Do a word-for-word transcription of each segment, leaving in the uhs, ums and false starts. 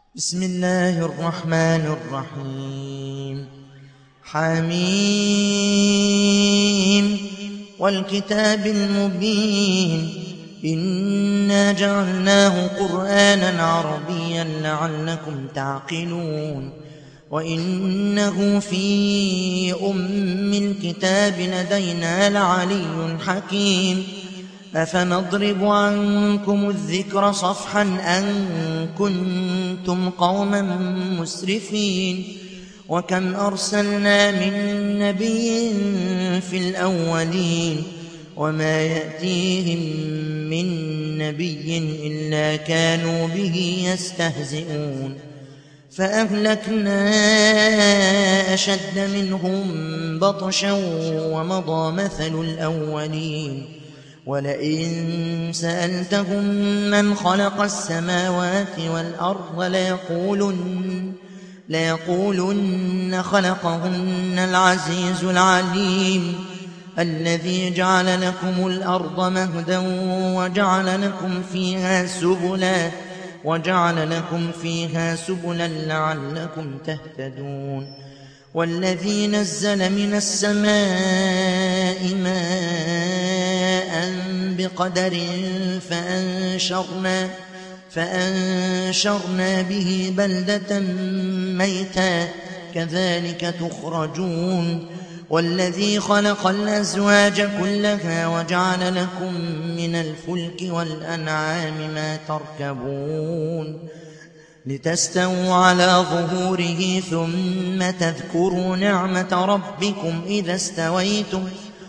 بسم الله الرحمن الرحيم. حميم والكتاب المبين إنا جعلناه قرآنا عربيا لعلكم تعقلون وإنه في أم الكتاب لدينا لعلي حكيم. أفنضرب عنكم الذكر صفحا أن كنتم قوما مسرفين وكم أرسلنا من نبي في الأولين وما يأتيهم من نبي إلا كانوا به يستهزئون فأهلكنا أشد منهم بطشا ومضى مثل الأولين ولئن سألتهم من خلق السماوات والأرض ليقولن, ليقولن خلقهن العزيز العليم الذي جعل لكم الأرض مهدا وجعل لكم فيها سبلا وجعل لكم فيها سبلا لعلكم تهتدون والذي نزل من السماء ماء بقدر فأنشرنا, فأنشرنا به بلدة ميتا كذلك تخرجون والذي خلق الأزواج كلها وجعل لكم من الفلك والأنعام ما تركبون لتستووا على ظهوره ثم تذكروا نعمة ربكم إذا استويتم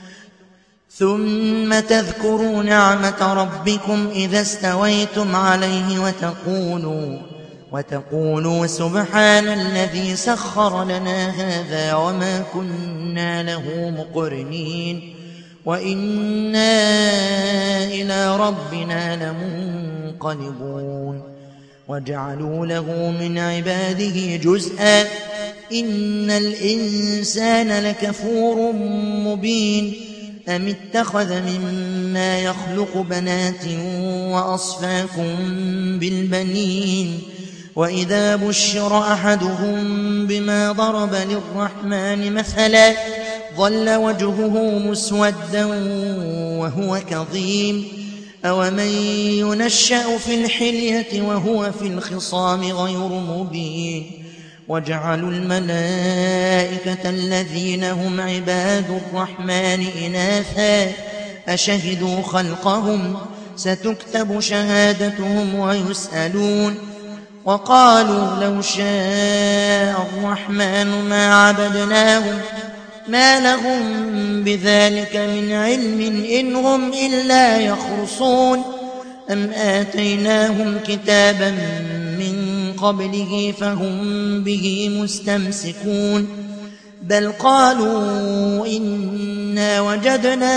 ثم تذكروا نعمة ربكم إذا استويتم عليه وتقولوا وتقولوا سبحان الذي سخر لنا هذا وما كنا له مقرنين وإنا إلى ربنا لمنقلبون وجعلوا له من عباده جزءا إن الإنسان لكفور مبين أم اتخذ مما يخلق بنات وأصفاكم بالبنين وإذا بشر أحدهم بما ضرب للرحمن مثلا ظل وجهه مسودا وهو كظيم أومن ينشأ في الحلية وهو في الخصام غير مبين وجعلوا الملائكة الذين هم عباد الرحمن إناثا أشهدوا خلقهم ستكتب شهادتهم ويسألون وقالوا لو شاء الرحمن ما عبدناهم ما لهم بذلك من علم إن هم إلا يخرصون أم آتيناهم كتابا من قبله فهم به مستمسكون بل قالوا إنا وجدنا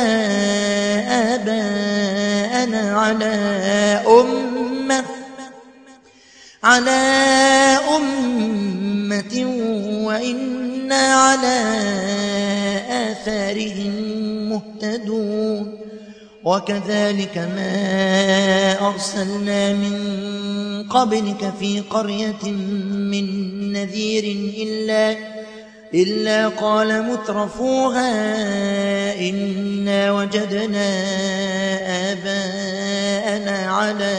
آباءنا على أمة على أمة وإنا على آثارهم مهتدون وكذلك ما أرسلنا من قبلك في قرية من نذير إلا, إلا قال مترفوها إنا وجدنا آباءنا على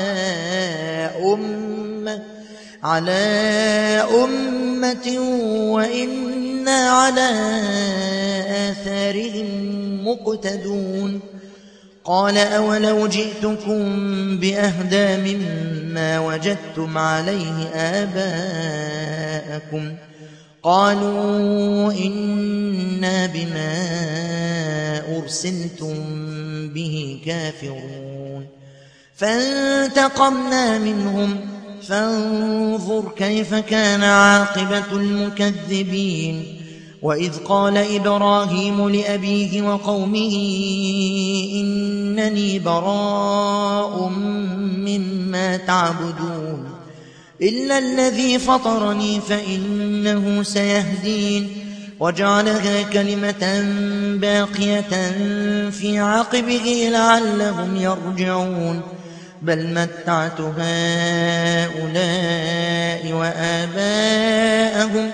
أمة على أمة وإنا على آثارهم مقتدون قال أولو جئتكم بأهدى مما وجدتم عليه آباءكم قالوا إنا بما أرسلتم به كافرون فانتقمنا منهم فانظر كيف كان عاقبة المكذبين وإذ قال إبراهيم لأبيه وقومه إنني براء مما تعبدون إلا الذي فطرني فإنه سيهدين وجعلها كلمة باقية في عقبه لعلهم يرجعون بل متعت هؤلاء وآباءهم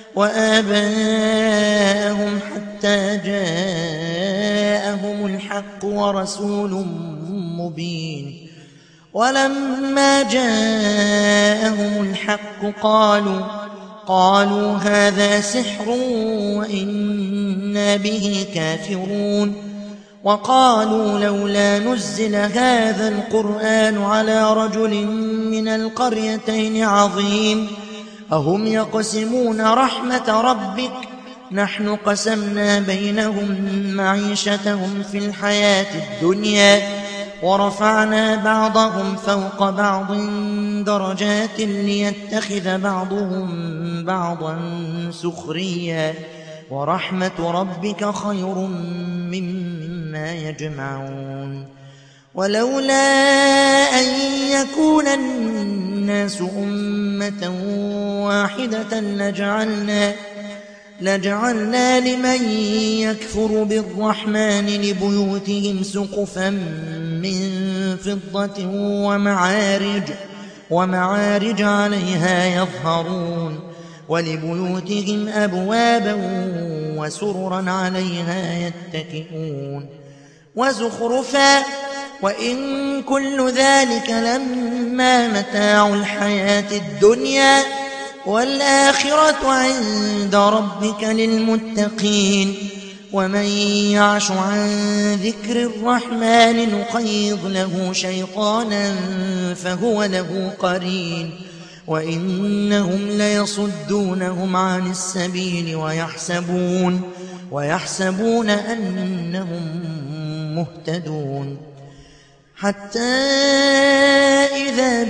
وآباءهم حتى جاءهم الحق ورسول مبين. ولما جاءهم الحق قالوا قالوا هذا سحر وإنا به كافرون. وقالوا لولا نزل هذا القرآن على رجل من القريتين عظيم أهم يقسمون رحمة ربك نحن قسمنا بينهم معيشتهم في الحياة الدنيا ورفعنا بعضهم فوق بعض درجات ليتخذ بعضهم بعضا سخريا ورحمة ربك خير مما يجمعون. ولولا أن يكون الناس أمة واحدة لجعلنا لجعلنا لمن يكفر بالرحمن لبيوتهم سقفا من فضة ومعارج ومعارج عليها يظهرون ولبيوتهم أبوابا وسررا عليها يتكئون وزخرفا وإن كل ذلك لما متاع الحياة الدنيا والآخرة عند ربك للمتقين. ومن يعش عن ذكر الرحمن نقيض له شيطانا فهو له قرين وإنهم ليصدونهم عن السبيل ويحسبون ويحسبون أنهم مهتدون. حتى إذا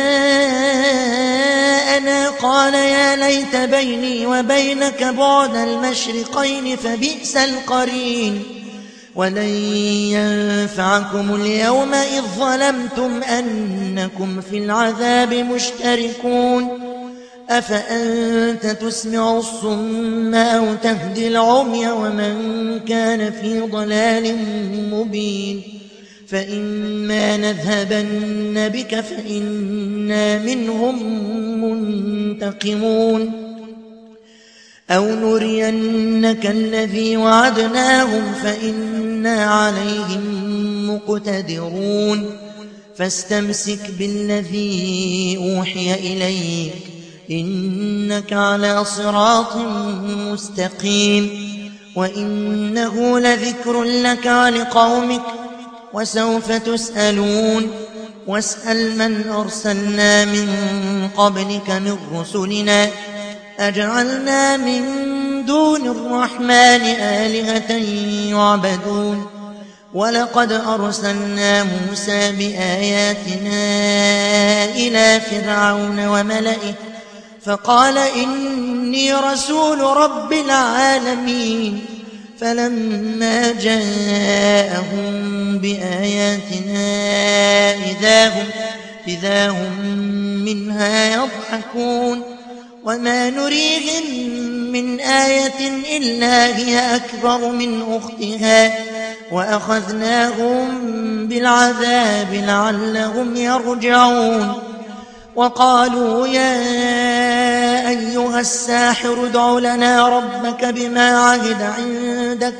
جاءنا قال يا ليت بيني وبينك بعد المشرقين فبئس القرين. ولن ينفعكم اليوم إذ ظلمتم أنكم في العذاب مشتركون. أفأنت تسمع الصم أو تهدي العمي ومن كان في ضلال مبين. فإما نذهبن بك فإنا منهم منتقمون أو نرينك الذي وعدناهم فإنا عليهم مقتدرون. فاستمسك بالذي أوحي إليك إنك على صراط مستقيم. وإنه لذكر لك ولقومك وسوف تسألون. واسأل من أرسلنا من قبلك من رسلنا أجعلنا من دون الرحمن آلهة يعبدون. ولقد أرسلنا موسى بآياتنا إلى فرعون وملئه فقال إني رسول رب العالمين. فلما جاءهم بآياتنا إذا هم, إذا هم منها يضحكون. وما نريهم من آية إلا هي أكبر من أختها وأخذناهم بالعذاب لعلهم يرجعون. وقالوا يا أيها الساحر ادع لنا ربك بما عهد عندك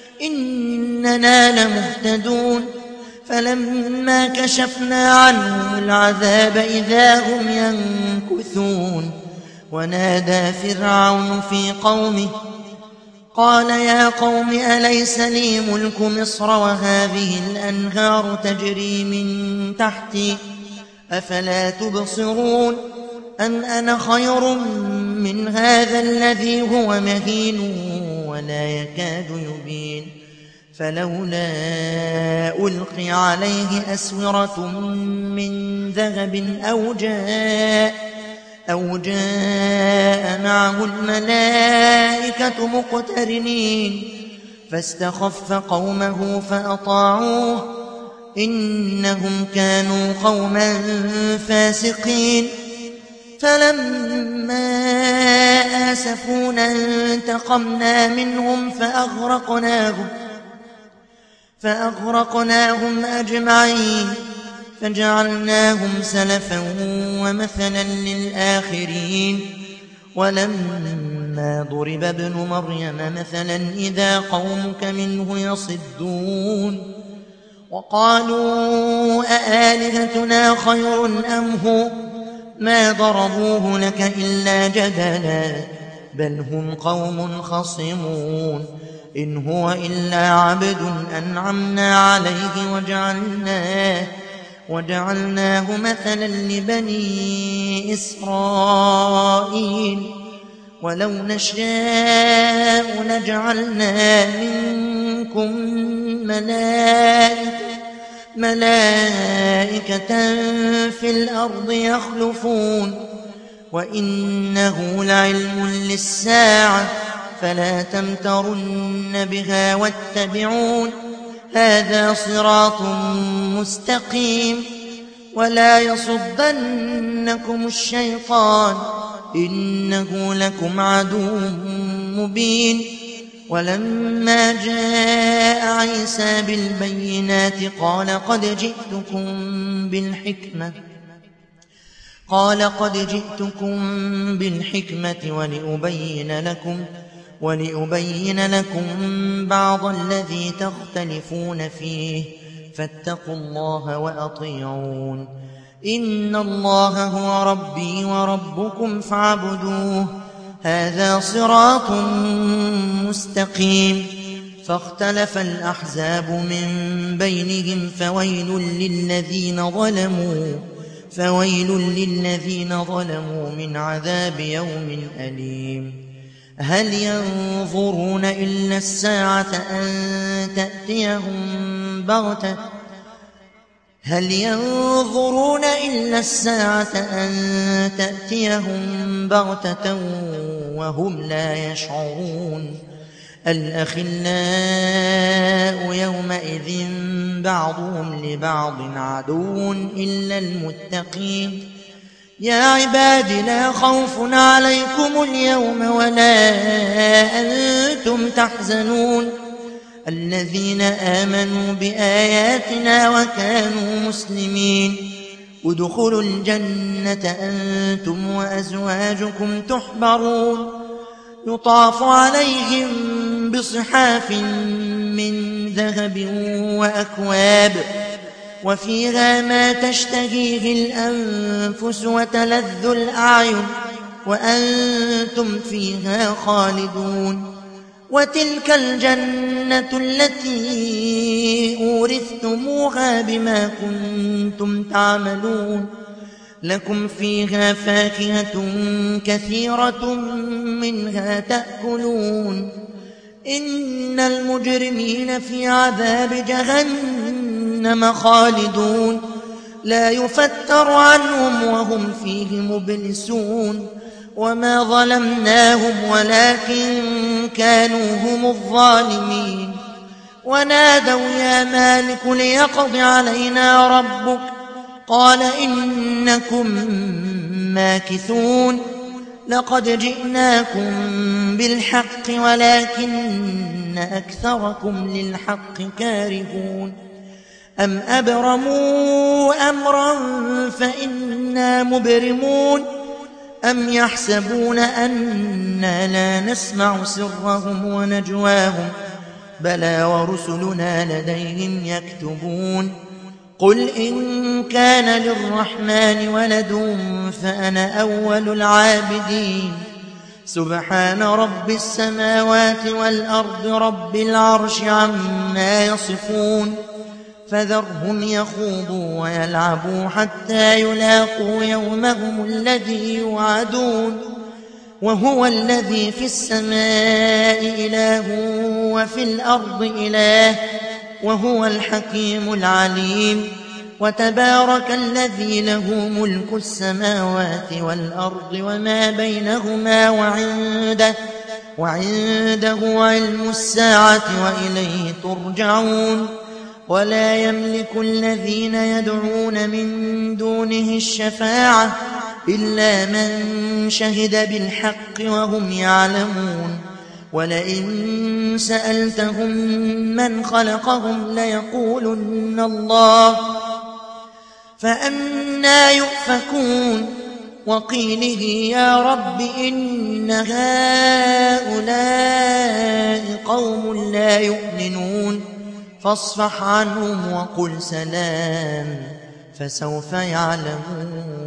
إننا لمهتدون. فلما كشفنا عنهم العذاب إذا هم ينكثون. ونادى فرعون في قومه قال يا قوم أليس لي ملك مصر وهذه الأنهار تجري من تحتي أفلا تبصرون أم أنا خير من هذا الذي هو مهين ولا يكاد يبين. فلولا ألقي عليه أسورة من ذهب أو جاء أو جاء معه الملائكة مقترنين فاستخف قومه فأطاعوه إنهم كانوا قوما فاسقين. فلما آسفونا انتقمنا منهم فأغرقناهم فأغرقناهم أجمعين. فجعلناهم سلفا ومثلا للآخرين ولما ضرب ابن مريم مثلا إذا قومك منه يصدون وقالوا أآلهتنا خير أم هو ما ضربوه لك إلا جدلا بل هم قوم خصمون إن هو إلا عبد أنعمنا عليه وجعلناه وجعلناه مثلا لبني إسرائيل ولو نشاء لجعلنا منكم ملائكة, ملائكة في الأرض يخلفون وإنه لعلم للساعة فلا تمترن بها واتبعون هذا صراط مستقيم ولا يصدنكم الشيطان إنه لكم عدو مبين ولما جاء عيسى بالبينات قال قد جئتكم بالحكمة قال قد جئتكم بالحكمة ولأبين لكم ولأبين لكم بعض الذي تختلفون فيه فاتقوا الله وأطيعون إن الله هو ربي وربكم فاعبدوه هذا صراط مستقيم فاختلف الأحزاب من بينهم فويل للذين ظلموا فويل للذين ظلموا من عذاب يوم أليم هل ينظرون إلا الساعة أن تأتيهم بغتة هل ينظرون إلا الساعة أن تأتيهم بغتة وهم لا يشعرون الأخلاء يومئذ بعضهم لبعض عدو إلا المتقين يا عباد لا خوف عليكم اليوم ولا أنتم تحزنون الذين آمنوا بآياتنا وكانوا مسلمين ادخلوا الجنة أنتم وأزواجكم تحبرون يطاف عليهم بصحاف من ذهب وأكواب وفيها ما تشتهيه الأنفس وتلذ الأعين وأنتم فيها خالدون وتلك الجنة التي أورثتموها بما كنتم تعملون لكم فيها فاكهة كثيرة منها تأكلون إن المجرمين في عذاب جهنم خالدون لا يفتر عنهم وهم فيه مبلسون وما ظلمناهم ولكن كانوا هم الظالمين ونادوا يا مالك ليقض علينا ربك قال إنكم ماكثون لقد جئناكم بالحق ولكن أكثركم للحق كارهون أم أبرموا أمرا فإنا مبرمون أم يحسبون أننا لا نسمع سرهم ونجواهم بلى ورسلنا لديهم يكتبون قل إن كان للرحمن ولد فأنا أول العابدين سبحان رب السماوات والأرض رب العرش عما يصفون فذرهم يخوضوا ويلعبوا حتى يلاقوا يومهم الذي يوعدون وهو الذي في السماء إله وفي الأرض إله وهو الحكيم العليم وتبارك الذي له ملك السماوات والأرض وما بينهما وعنده, وعنده علم الساعة وإليه ترجعون ولا يملك الذين يدعون من دونه الشفاعة إلا من شهد بالحق وهم يعلمون ولئن سألتهم من خلقهم ليقولن الله فأنى يؤفكون وقيله يا رب إن هؤلاء قوم لا يؤمنون فاصفح عنهم وقل سلام فسوف يعلمون